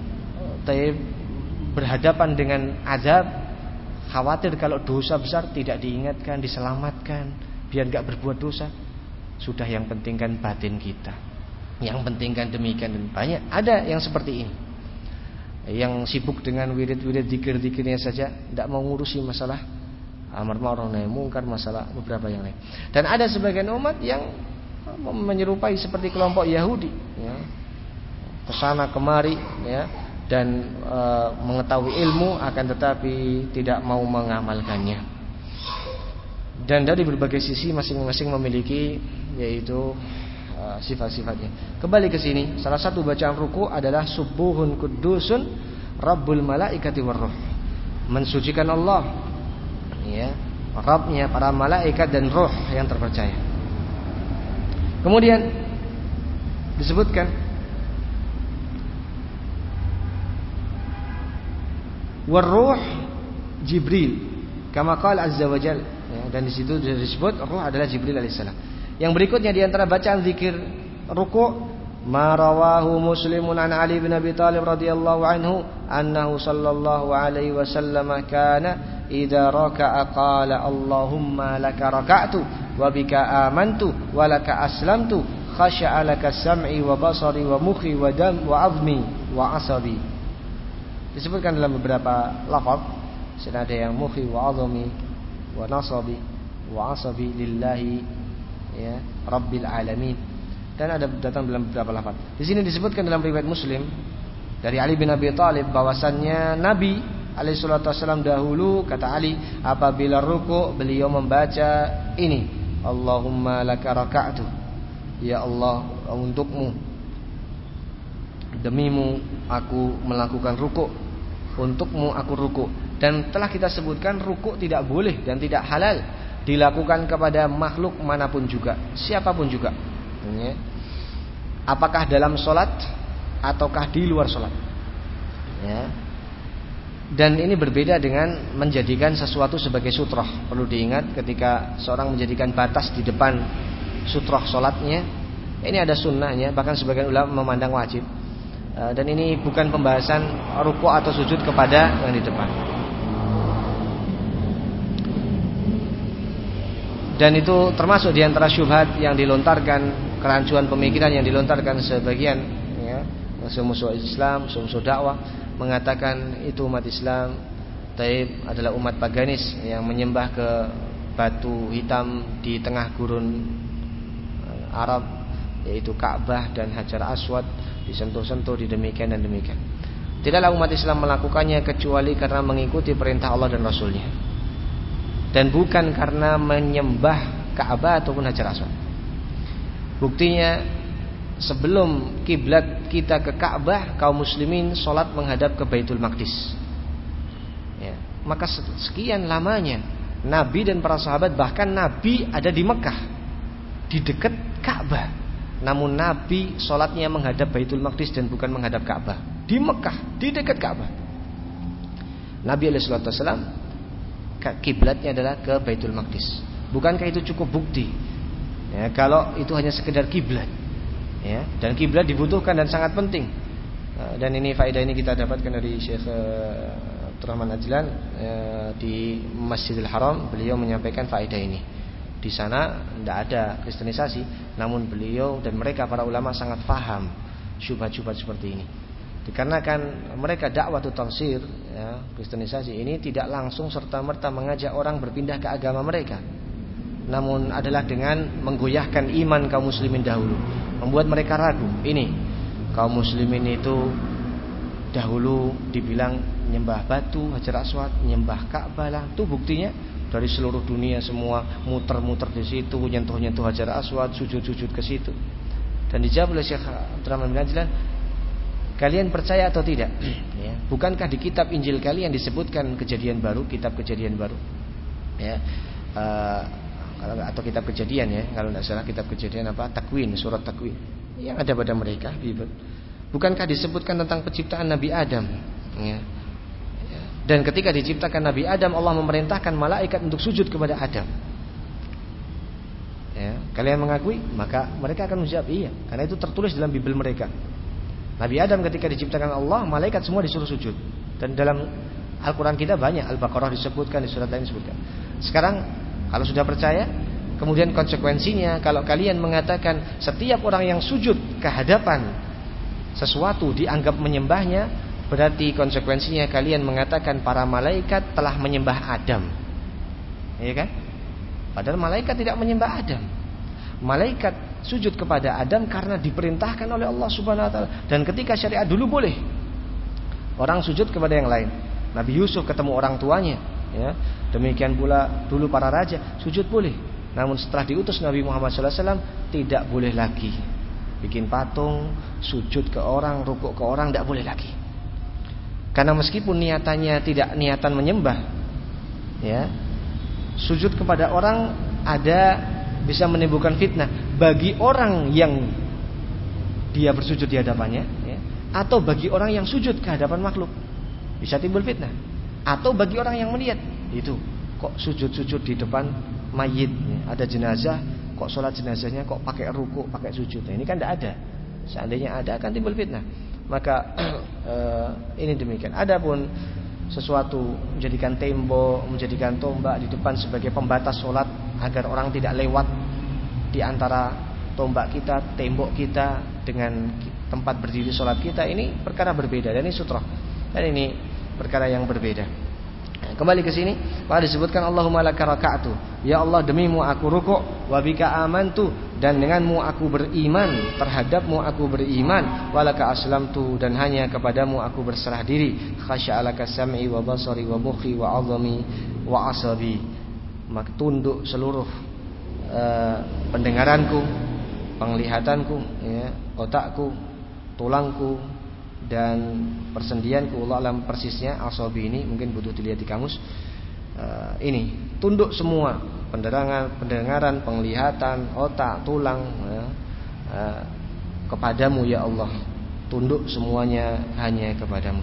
A: taib, berhadapan dengan azab, khawatir kalau dosa besar, tidak diingatkan, diselamatkan biar enggak berbuat dosa. Sudah, yang penting kan batin kita, yang penting kan demikian. Dan banyak ada yang seperti ini, yang sibuk dengan wirid-wirid zikir-zikirnya saja, tidak mau ngurusi masalah amar ma'ruf nahi munkar, masalah beberapa yang lain. Dan ada sebagian umat yang menyerupai seperti kelompok Yahudi, ya, kesana kemari, ya, dan e, mengetahui ilmu akan tetapi tidak mau mengamalkannya. Dan dari berbagai sisi masing-masing memiliki yaitu e, sifat-sifatnya. Kembali ke sini, salah satu bacaan ruku adalah subuhun kudusun rabbul malaikati warruh, mensucikan Allah, ya, Rabbnya para malaikat dan roh yang terpercaya. Kemudian disebutkan warruh Jibril kama qala azza wa jalla, ya, dan di situ disebut ruh adalah Jibril alaihissalam. Yang berikutnya di antara bacaan zikir ruku' ma rawahu Muslimun an Ali bin Abi Thalib radhiyallahu anhu annahu sallallahu alaihi wasallam kana idza raka'a qala Allahumma laka raka'tu wa bika amantu wa laka aslamtu khasha'a laka sam'i wa basari wa mukhi wa dam wa 'azmi wa 'asabi. Disebutkan dalam beberapa lafaz, ada yang mukhi wa 'azmi wa nasabi wa 'asabi lillahi, ya, rabbil alamin, dan ada datang dalam beberapa lafaz. Di sini disebutkan dalam riwayat Muslim dari Ali bin Abi Thalib bahwasannya Nabi alaihi salatu wasallam dahulu, kata Ali, apabila ruku beliau membaca ini, Allahumma laka raka'tu, ya Allah, untukmu, demimu aku melakukan ruku, untukmu aku ruku. Dan telah kita sebutkan ruku tidak boleh dan tidak halal dilakukan kepada makhluk manapun juga, siapapun juga, ya. Apakah dalam sholat ataukah di luar sholat, ya. Dan ini berbeda dengan menjadikan sesuatu sebagai sutroh. Perlu diingat ketika seorang menjadikan batas di depan sutroh sholatnya, ini ada sunnahnya, bahkan sebagian ulama memandang wajib. Dan ini bukan pembahasan ruku' atau sujud kepada yang di depan. Dan itu termasuk di antara syubhat yang dilontarkan, kerancuan pemikiran yang dilontarkan sebagian, ya, musuh-musuh Islam, musuh-musuh dakwah, mengatakan itu umat Islam taib adalah umat paganis yang menyembah ke batu hitam di tengah gurun Arab, yaitu Ka'bah dan Hajar Aswad, disentuh-sentuh, didemikian dan demikian. Tidaklah umat Islam melakukannya kecuali karena mengikuti perintah Allah dan Rasulnya, dan bukan karena menyembah Ka'bah ataupun Hajar Aswad. Buktinya, sebelum kiblat kita ke Ka'bah, kaum muslimin sholat menghadap ke Baitul Maqdis, ya. Maka sekian lamanya Nabi dan para sahabat, bahkan Nabi ada di Mekah, di dekat Ka'bah, namun Nabi sholatnya menghadap Baitul Maqdis dan bukan menghadap Ka'bah. Di Mekah, di dekat Ka'bah, Nabi alaihi salatu wasallam kiblatnya adalah ke Baitul Maqdis. Bukankah itu cukup bukti, ya, kalau itu hanya sekedar kiblat, ya, dan kiblat dibutuhkan dan sangat penting. Dan ini faedah ini kita dapatkan dari Syekh Abdurrahman Ajlan di Masjidil Haram. Beliau menyampaikan faedah ini. Di sana tidak ada kristenisasi, namun beliau dan mereka para ulama sangat paham syubhat-syubhat seperti ini. Dikarenakan mereka dakwah tafsir, ya, kristenisasi ini tidak langsung serta-merta mengajak orang berpindah ke agama mereka, namun adalah dengan menggoyahkan iman kaum muslimin dahulu, membuat mereka ragu. Ini kaum muslimin itu dahulu dibilang nyembah batu Hajar Aswad, nyembah Ka'bah lah. Itu buktinya dari seluruh dunia semua muter-muter di situ, nyentuh-nyentuh Hajar Aswad, sujud-sujud ke situ. Dan dijawab oleh Syekh Abdurrahman bin Ajlan, kalian percaya atau tidak? Ya, bukankah di kitab Injil kalian disebutkan kejadian baru, kitab kejadian baru, ya, uh, atau kitab kejadian, ya, kalau tidak salah kitab kejadian apa, Takwin, surat Takwin yang ada pada mereka, Bible. Bukankah disebutkan tentang penciptaan Nabi Adam, ya? Ya. Dan ketika diciptakan Nabi Adam, Allah memerintahkan malaikat untuk sujud kepada Adam, ya. Kalian mengakui? Maka mereka akan menjawab iya, karena itu tertulis dalam Bible mereka. Nabi Adam ketika diciptakan Allah, malaikat semua disuruh sujud. Dan dalam Al-Quran kita banyak, Al-Baqarah disebutkan, di surat lain disebutkan. Sekarang kalau sudah percaya, kemudian konsekuensinya kalau kalian mengatakan setiap orang yang sujud ke hadapan sesuatu dianggap menyembahnya, berarti konsekuensinya kalian mengatakan para malaikat telah menyembah Adam. ya kan? Padahal malaikat tidak menyembah Adam. Malaikat sujud kepada Adam karena diperintahkan oleh Allah Subhanahu wa taala. Dan ketika syariat dulu boleh orang sujud kepada yang lain. Nabi Yusuf ketemu orang tuanya, ya. Demikian pula dulu para raja sujud boleh. Namun setelah diutus Nabi Muhammad shallallahu alaihi wasallam tidak boleh lagi. Bikin patung, sujud ke orang, rukuk ke orang, tidak boleh lagi. Karena meskipun niatannya tidak niatan menyembah, ya, sujud kepada orang ada bisa menimbulkan fitnah bagi orang yang dia bersujud di hadapannya, ya, atau bagi orang yang sujud ke hadapan makhluk, bisa timbul fitnah. Atau bagi orang yang melihat, itu kok sujud-sujud di depan mayit, ya, ada jenazah, kok sholat jenazahnya kok pakai ruku, pakai sujud. Nah, ini kan tidak ada. Seandainya ada akan timbul fitnah. Maka eh, ini demikian. Adapun sesuatu menjadikan tembok, menjadikan tombak di depan sebagai pembatas sholat agar orang tidak lewat di antara tombak kita, tembok kita dengan tempat berdiri sholat kita, ini perkara berbeda dan ini sutrah. Dan ini perkara yang berbeda. Kembali ke sini, maka disebutkan Allahumma laka raka'tu. Ya Allah, demimu aku rukuk, wa bika amantu, dan denganmu aku beriman, terhadapmu aku beriman, walaka aslamtu, dan hanya kepadamu aku berserah diri. Khasya'alaka sam'i wa basari wa mukhi wa 'azami wa asabi. Maka tunduk seluruh uh, pendengaranku, penglihatanku, ya, otakku, tulangku, dan persendianku. Allah alam persisnya. Asabi ini mungkin butuh dilihat di kamus. uh, Ini tunduk semua, pendengaran, pendengaran, penglihatan, otak, tulang, ya, uh, kepadamu ya Allah. Tunduk semuanya hanya kepadamu.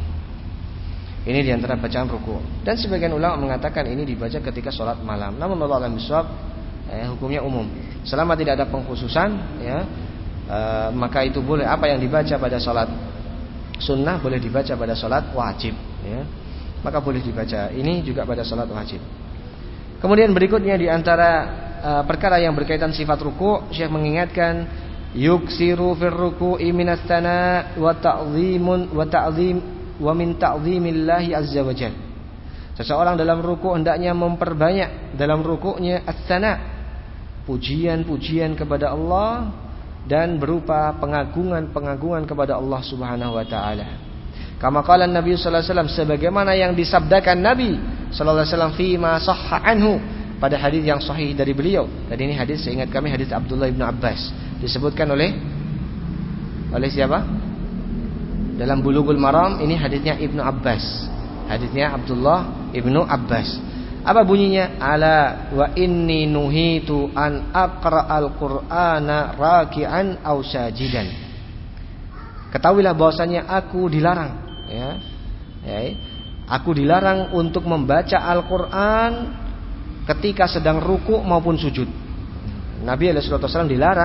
A: Ini diantara bacaan ruku. Dan sebagian ulama mengatakan ini dibaca ketika sholat malam. Namun Allah alam bisawab, eh, hukumnya umum. Selama tidak ada pengkhususan, ya, uh, maka itu boleh. Apa yang dibaca pada sholat sunnah boleh dibaca pada sholat wajib, ya. Maka boleh dibaca ini juga pada sholat wajib. Kemudian berikutnya diantara uh, perkara yang berkaitan sifat ruku, Syekh mengingatkan yuksiru fir ruku'i minas sana wa ta'zimun wa ta'zim wa min ta'zimillahi azza wa jalla. Seseorang dalam ruku hendaknya memperbanyak dalam rukuknya as-sana, pujian-pujian kepada Allah, dan berupa pengagungan-pengagungan kepada Allah Subhanahu wa taala. Kama qala Nabi sallallahu alaihi wasallam, sebagaimana yang disabdakan Nabi sallallahu alaihi wasallam fi ma sahha anhu, pada hadis yang sahih dari beliau. Dan ini hadis, seingat kami, hadis Abdullah bin Abbas, disebutkan oleh oleh siapa? Dalam Bulughul Maram ini hadisnya Ibnu Abbas. Hadisnya Abdullah Ibnu Abbas. Apa bunyinya? Ala wa inni nuhitu an aqra'al qur'ana raki'an aw sajidan. Ketahuilah bahwasanya aku dilarang, ya. Ya, aku dilarang untuk membaca Al-Qur'an ketika sedang ruku maupun sujud. Nabi alaihi wasallam dilarang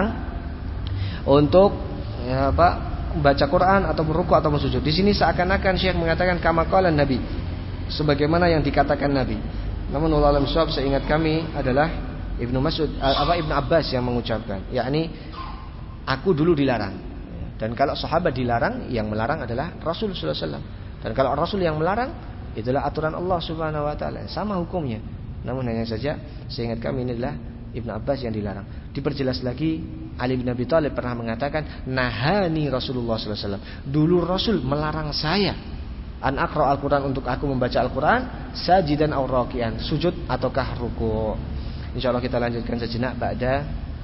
A: untuk, ya, apa, membaca Quran atau ruku atau sujud. Di sini seakan-akan Syekh mengatakan kama qala Nabi, sebagaimana yang dikatakan Nabi. Namun Allah alam shawab, seingat kami adalah Ibnu Mas'ud, apa Ibnu Abbas yang mengucapkan, yakni aku dulu dilarang. Dan kalau sahabat dilarang, yang melarang adalah Rasul sallallahu alaihi wasallam. Dan kalau Rasul yang melarang, itulah aturan Allah Subhanahu wa taala, sama hukumnya. Namun hanya saja seingat kami ini adalah Ibnu Abbas yang dilarang. Diperjelas lagi, Ali bin Abi Thalib pernah mengatakan, nahani Rasulullah sallallahu alaihi wasallam, dulu Rasul melarang saya an aqra al-Quran, untuk aku membaca Al-Quran sajidan aw raki'an, sujud ataukah ruku'. Insyaallah kita lanjutkan sejenak ba'da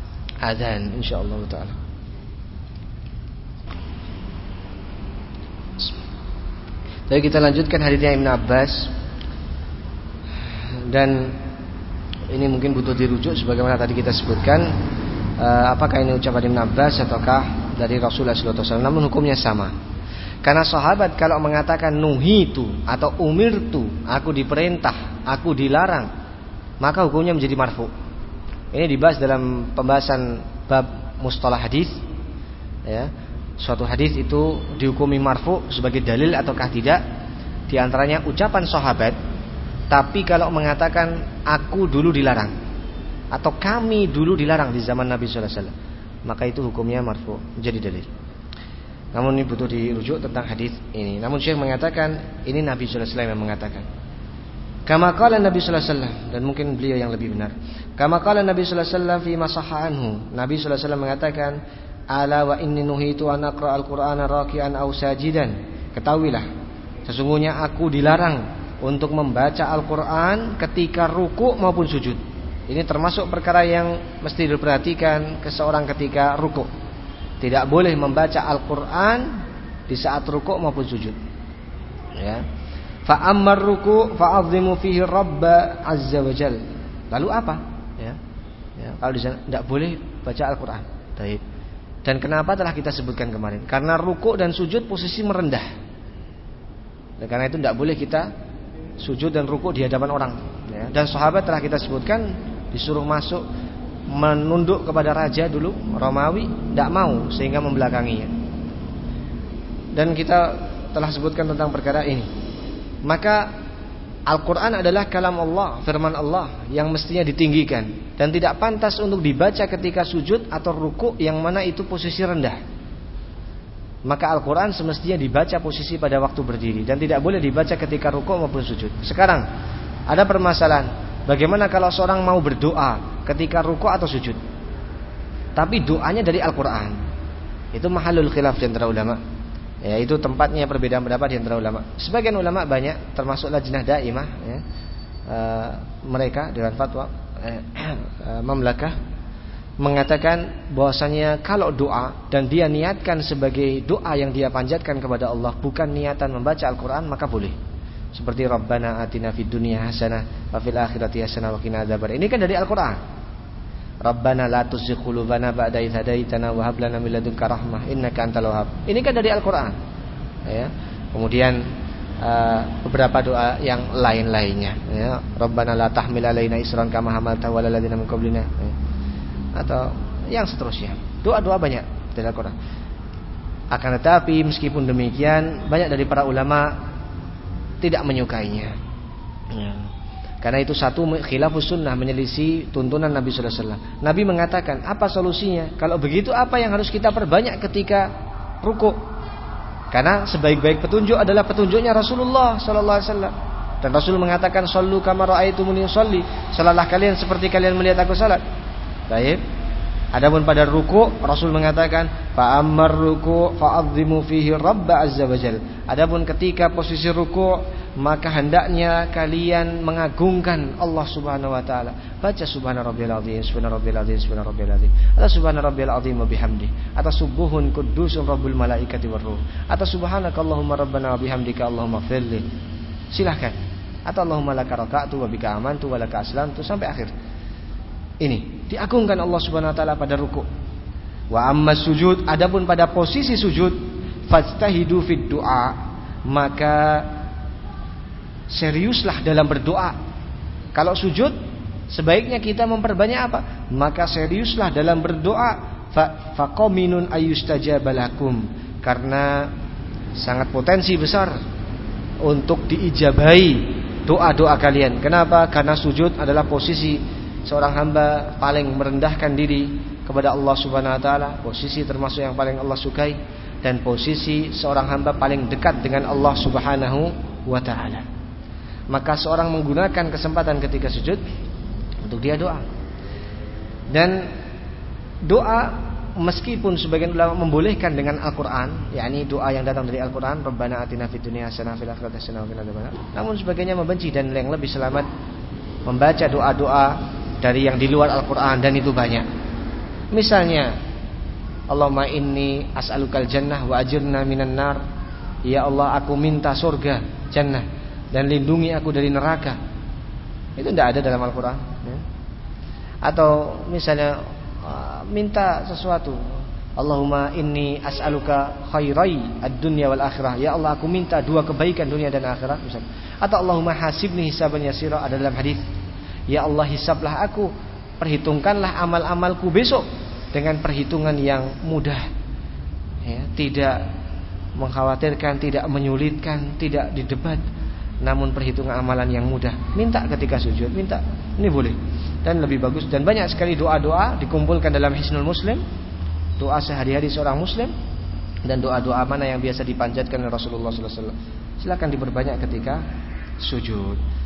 A: adzan insyaallah taala. Jadi kita lanjutkan hadisnya Ibnu Abbas, dan ini mungkin butuh dirujuk sebagaimana tadi kita sebutkan, uh, apakah ini ucapan Ibnu Abbas ataukah dari Rasulullah sallallahu alaihi wasallam. Namun hukumnya sama. Karena sahabat kalau mengatakan nuhitu atau umirtu, aku diperintah, aku dilarang, maka hukumnya menjadi marfu. Ini dibahas dalam pembahasan bab mustalah hadis, ya. Suatu hadis itu dihukumi marfu sebagai dalil ataukah tidak. Di antaranya ucapan sahabat, tapi kalau mengatakan aku dulu dilarang atau kami dulu dilarang di zaman Nabi sallallahu alaihi wasallam, maka itu hukumnya marfu, menjadi dalil. Namun ini butuh dirujuk tentang hadis ini. Namun Syekh mengatakan ini Nabi sallallahu alaihi wasallam yang mengatakan. Kama qala Nabi sallallahu alaihi wasallam, dan mungkin beliau yang lebih benar. Kama qala Nabi sallallahu alaihi wasallam fi ma sahha anhu. Nabi sallallahu alaihi wasallam mengatakan, "Ala wa inni nuhitu an aqra al-Qur'ana raki'an aw sajidan." Ketahuilah, sesungguhnya aku dilarang untuk membaca Al-Qur'an ketika ruku' maupun sujud. Ini termasuk perkara yang mesti diperhatikan ke seorang ketika ruku'. Tidak boleh membaca Al-Qur'an di saat ruku' maupun sujud. Ya. Fa ammar ruku' fa'azzimu fihi Rabb azza wa jal. Lalu apa? Ya. Ya, kalau di sana tidak boleh baca Al-Qur'an. Baik. Dan kenapa telah kita sebutkan kemarin? Karena ruku' dan sujud posisi merendah. Dan karena itu tidak boleh kita sujud dan ruku' di hadapan orang. Ya. Dan sahabat telah kita sebutkan disuruh masuk menunduk kepada raja dulu Romawi, tidak mau sehingga membelakanginya. Dan kita telah sebutkan tentang perkara ini. Maka Al-Quran adalah kalam Allah, firman Allah yang mestinya ditinggikan dan tidak pantas untuk dibaca ketika sujud atau ruku' yang mana itu posisi rendah. Maka Al-Quran semestinya dibaca posisi pada waktu berdiri dan tidak boleh dibaca ketika ruku' maupun sujud. Sekarang ada permasalahan, bagaimana kalau seorang mau berdoa ketika ruku' atau sujud, tapi doanya dari Al-Quran? Itu mahalul khilaf di antara ulama. Ya, itu tempatnya perbedaan pendapat di antara ulama. Sebagian ulama banyak, termasuk Lajnah Daimah, ya, e, mereka dengan fatwa e, e, Mamlakah mengatakan bahwasanya kalau doa dan dia niatkan sebagai doa yang dia panjatkan kepada Allah, bukan niatan membaca Al-Quran, maka boleh. Seperti Rabbana atina fid dunya hasanah wa fil akhirati hasanah wa qina adzabannar. Ini kan dari Al-Quran. Rabbana la tuzigh qulubana ba'da idh hadaitana wa hab lana min ladunka rahmah innaka antal wahhab. Ini kan dari Al-Qur'an. Ya. Kemudian uh, beberapa doa yang lain-lainnya, ya. Rabbana la tahmil alaina isran kama hamaltahu 'alal ladzina min qablina. Ya. Atau yang seterusnya. Doa-doa banyak dari Al-Qur'an. Akan tetapi meskipun demikian, banyak dari para ulama tidak menyukainya. Ya. Karena itu satu khilafus sunnah, menyelisih tuntunan Nabi sallallahu alaihi wasallam. Nabi mengatakan, apa solusinya? Kalau begitu apa yang harus kita perbanyak ketika ruku'? Karena sebaik-baik petunjuk adalah petunjuknya Rasulullah sallallahu alaihi wasallam. Dan Rasul mengatakan, "Shallu kama ra'aitumuni usolli." Salatlah kalian seperti kalian melihat aku salat. Baik. Adapun pada ruku', Rasul mengatakan, "Fa ammar ruku' fa'azzimu fihi Rabb azza wa jal." Adapun ketika posisi ruku', maka hendaknya kalian mengagungkan Allah Subhanahu wa taala. Baca subhana rabbiyal azim, subhana rabbiyal azim, subhana rabbiyal azim. Atau subhana rabbiyal azim wa bihamdi. Atau subuhun qudusun rabbul malaikati war ruh. Atau subhanakallahumma rabbana wa bihamdika Allahumma ighfirli. Silakan. Atau Allahumma laka raka'tu wa bika amantu wa laka aslamtu sampai akhir. Ini diagungkan Allah Subhanahu wa taala pada ruku'. Wa amma sujud, adapun pada posisi sujud, fajtahidu fid du'a, maka seriuslah dalam berdoa. Kalau sujud, sebaiknya kita memperbanyak apa? Maka seriuslah dalam berdoa. Fa faqaminun ayyustajabalakum, karena sangat potensi besar untuk diijabahi doa-doa kalian. Kenapa? Karena sujud adalah posisi seorang hamba paling merendahkan diri kepada Allah Subhanahu wa taala, posisi termasuk yang paling Allah sukai, dan posisi seorang hamba paling dekat dengan Allah Subhanahu wa taala. Maka seorang menggunakan kesempatan ketika sujud untuk dia doa. Dan doa meskipun sebagian ulama membolehkan dengan Al-Qur'an, yakni doa yang datang dari Al-Qur'an, Rabbana atina fid dunya hasanah fil akhirati hasanah wa qina adzabannar. Namun sebagiannya membenci dan yang lebih selamat membaca doa-doa dari yang di luar Al-Quran, dan itu banyak. Misalnya, Allahumma inni as'alukal jannah wa ajirna minan nar. Ya Allah, aku minta surga, jannah, dan lindungi aku dari neraka. Itu tidak ada dalam Al-Quran, ya. Atau misalnya minta sesuatu, Allahumma inni as'aluka khairai ad-dunya wal akhirah. Ya Allah, aku minta dua kebaikan dunia dan akhirat, misalnya. Atau Allahumma hasibni hisaban yasira, ada dalam hadis. Ya Allah, hisablah aku, perhitungkanlah amal-amalku besok dengan perhitungan yang mudah, ya, tidak mengkhawatirkan, tidak menyulitkan, tidak didebat, namun perhitungan amalan yang mudah. Minta ketika sujud, minta, ini boleh. Dan lebih bagus, dan banyak sekali doa-doa dikumpulkan dalam Hisnul Muslim, doa sehari-hari seorang muslim, dan doa-doa mana yang biasa dipanjatkan oleh Rasulullah sallallahu alaihi wasallam. Silakan diperbanyak ketika sujud.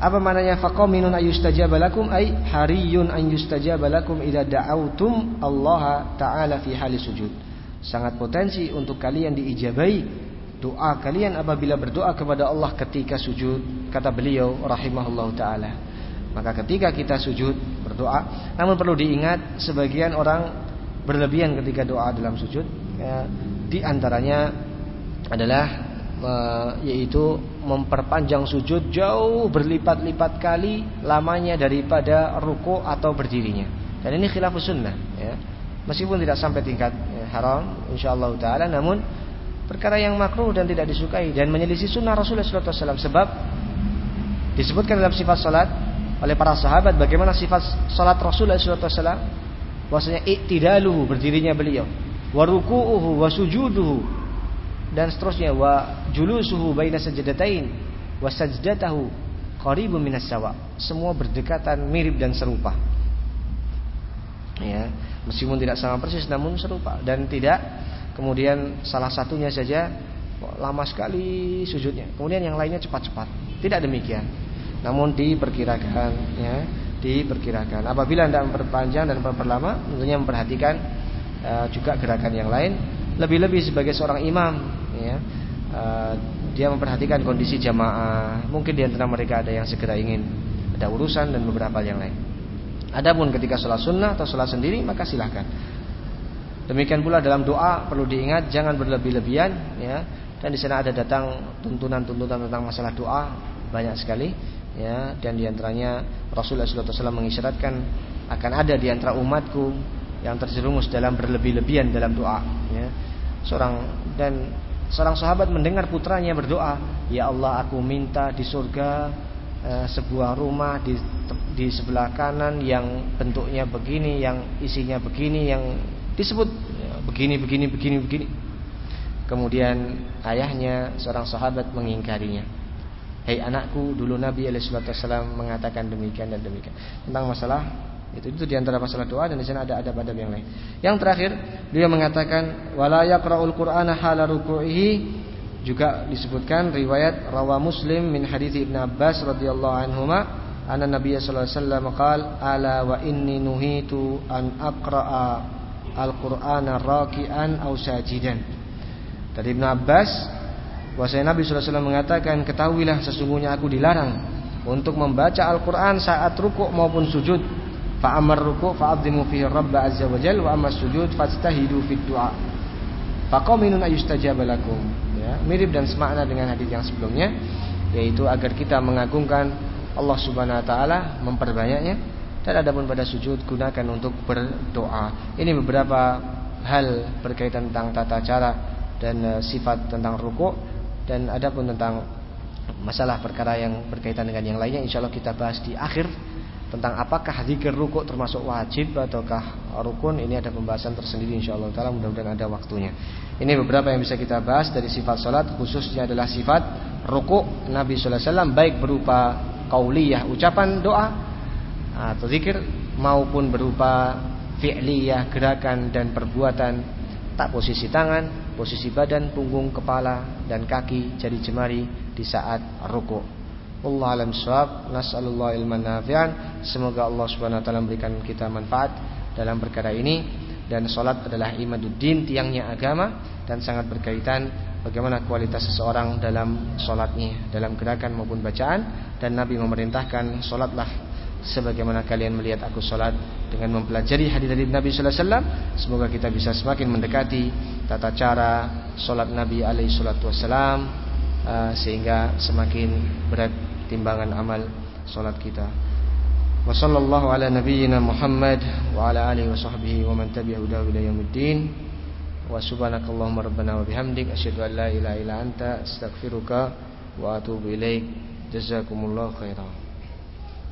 A: Apa maknanya faqaminun ayustajaba lakum? Ay hariyun an yustajaba lakum idza da'autum Allah taala fi hali sujud. Sangat potensi untuk kalian diijabai doa kalian apabila berdoa kepada Allah ketika sujud, kata beliau rahimahullahu taala. Maka ketika kita sujud berdoa, namun perlu diingat sebagian orang berlebihan ketika doa dalam sujud, ya, di antaranya adalah yaitu memperpanjang sujud jauh berlipat-lipat kali lamanya daripada ruku atau berdirinya. Dan ini khilafus sunnah, ya. Meskipun tidak sampai tingkat ya, haram insyaallah taala, namun perkara yang makruh dan tidak disukai dan menyelisih sunnah Rasulullah sallallahu alaihi wasallam. Sebab disebutkan dalam sifat salat oleh para sahabat bagaimana sifat salat Rasulullah sallallahu alaihi wasallam, bahwasanya i'tidaluhu, berdirinya beliau, wa ruku'uhu wa sujuduhu, dan seterusnya, wa julusuhu baina sajdatain wa sajdatahu qaribun minas sawa. Semua berdekatan, mirip dan serupa. Ya, meskipun tidak sama persis namun serupa, dan tidak kemudian salah satunya saja lama sekali sujudnya, kemudian yang lainnya cepat-cepat. Tidak demikian. Namun diperkirakan, ya, diperkirakan. Apabila Anda memperpanjang dan memperlama, tentunya memperhatikan uh, juga gerakan yang lain. Lebih-lebih sebagai seorang imam, ya, uh, dia memperhatikan kondisi jamaah. Mungkin di antara mereka ada yang segera ingin ada urusan dan beberapa yang lain. Adapun ketika sholat sunnah atau sholat sendiri, maka silahkan. Demikian pula dalam doa perlu diingat jangan berlebih-lebihan, ya. Dan di sana ada datang tuntunan-tuntunan tentang masalah doa banyak sekali, ya. Dan di antaranya Rasulullah sallallahu alaihi wasallam mengisyaratkan akan ada di antara umatku yang terjerumus dalam berlebih-lebihan dalam doa, ya. Seorang dan seorang sahabat mendengar putranya berdoa, ya Allah, aku minta di surga eh, sebuah rumah di di sebelah kanan yang bentuknya begini, yang isinya begini, yang disebut ya, begini begini begini begini. Kemudian ayahnya seorang sahabat mengingkarinya. Hei anakku, dulu Nabi alaihi wasallam mengatakan demikian dan demikian tentang masalah itu itu di antara masalah doa, dan di sana ada adab-adab yang lain. Yang terakhir, dia mengatakan wala yaqra'ul qur'ana hala ruku'ihi, juga disebutkan riwayat rawa Muslim min hadits Ibnu Abbas radhiyallahu anhuma anna Nabiy sallallahu alaihi wasallam qala ala wa inni nuhitu an aqra'a al-qur'ana raki'an aw sajidan. Dari Ibnu Abbas bahwasanya Nabi sallallahu alaihi wasallam mengatakan, ketahuilah sesungguhnya aku dilarang untuk membaca Al-Qur'an saat rukuk maupun sujud. Fa amar ruku' fa'adhimu fihi Rabb azza wa jalla wa amma sujud fastahidu fid du'a. Faqaminun ayustajaba lakum. Ya, mirip dan semakna dengan hadis yang sebelumnya, yaitu agar kita mengagungkan Allah Subhanahu wa taala, memperbanyaknya, dan adapun pada sujud gunakan untuk berdoa. Ini beberapa hal berkaitan tentang tata cara dan uh, sifat tentang ruku', dan adapun tentang masalah perkara yang berkaitan dengan yang lainnya insyaallah kita bahas di akhir. Tentang apakah zikir rukuk termasuk wajib ataukah rukun, ini ada pembahasan tersendiri insyaallah taala, mudah-mudahan ada waktunya. Ini beberapa yang bisa kita bahas dari sifat salat, khususnya adalah sifat rukuk Nabi sallallahu alaihi wasallam, baik berupa qauliyah, ucapan doa atau zikir, maupun berupa fi'liyah, gerakan dan perbuatan, tak posisi tangan, posisi badan, punggung, kepala dan kaki, jari jemari di saat rukuk. Wallahu a'lam bishawab. Nas'alullah ilman nafi'an. Semoga Allah Subhanahu wa taala memberikan kita manfaat dalam perkara ini. Dan salat adalah imaduddin, tiangnya agama, dan sangat berkaitan bagaimana kualitas seseorang dalam salatnya, dalam gerakan maupun bacaan. Dan Nabi memerintahkan, salatlah sebagaimana kalian melihat aku salat, dengan mempelajari hadis-hadis Nabi sallallahu alaihi wasallam. Semoga kita bisa semakin mendekati tata cara salat Nabi alaihi salatu wasallam, uh, sehingga semakin berat timbangan amal salat kita. Wa sallallahu ala nabiyyina Muhammad wa ala alihi wa sahbihi wa man tabi'ahu ila yaumiddin. Wa subhanakallahumma rabbana wa bihamdik asyhadu an la ilaha illa anta astaghfiruka wa atubu ilaik. Jazakumullahu khairan.